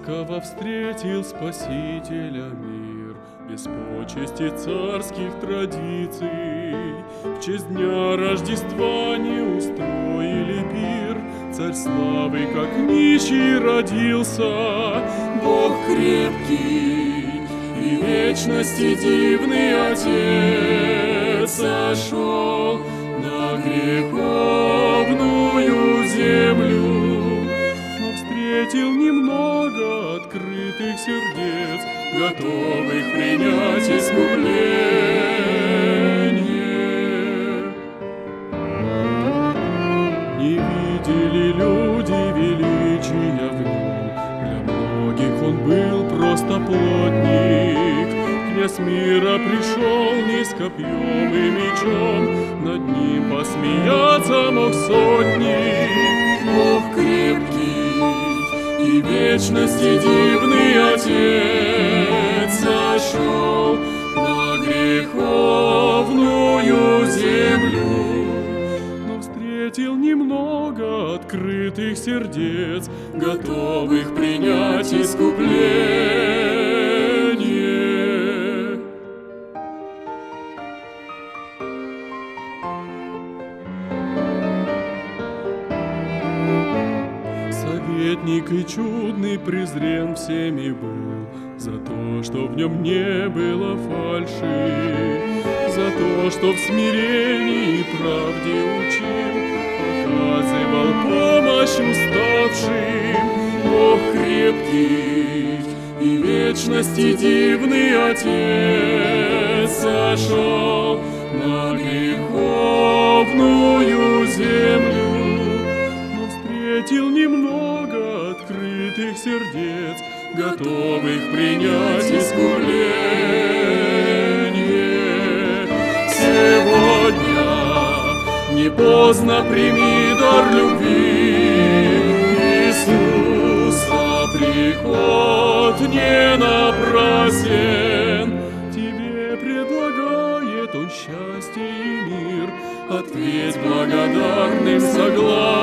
ласково встретил Спасителя мир, без почести царских традиций. В честь дня Рождества не устроили пир, царь славы, как нищий, родился. Бог крепкий и вечности дивный Отец сошел на греховную землю, но встретил немного открытых сердец, готовых принять искупление. Не видели люди величия в нем, для многих он был просто плотник. Князь мира пришел не с копьем и мечом, над ним посмеяться мог сотник. Бог крепкий и вечности дивный Отец сошел на греховную землю, но встретил немного открытых сердец, готовых принять искупление. Советник и чудный презрен всеми был за то, что в нем не было фальши, за то, что в смирении и правде учил, оказывал помощь уставшим. Бог крепкий и вечности дивный Отец сошел на греховную землю, но встретил немного открытых сердец, готовых принять искупление. Сегодня не поздно прими дар любви, Иисуса приход не напрасен. Тебе предлагает Он счастье и мир, ответь благодарным согласием.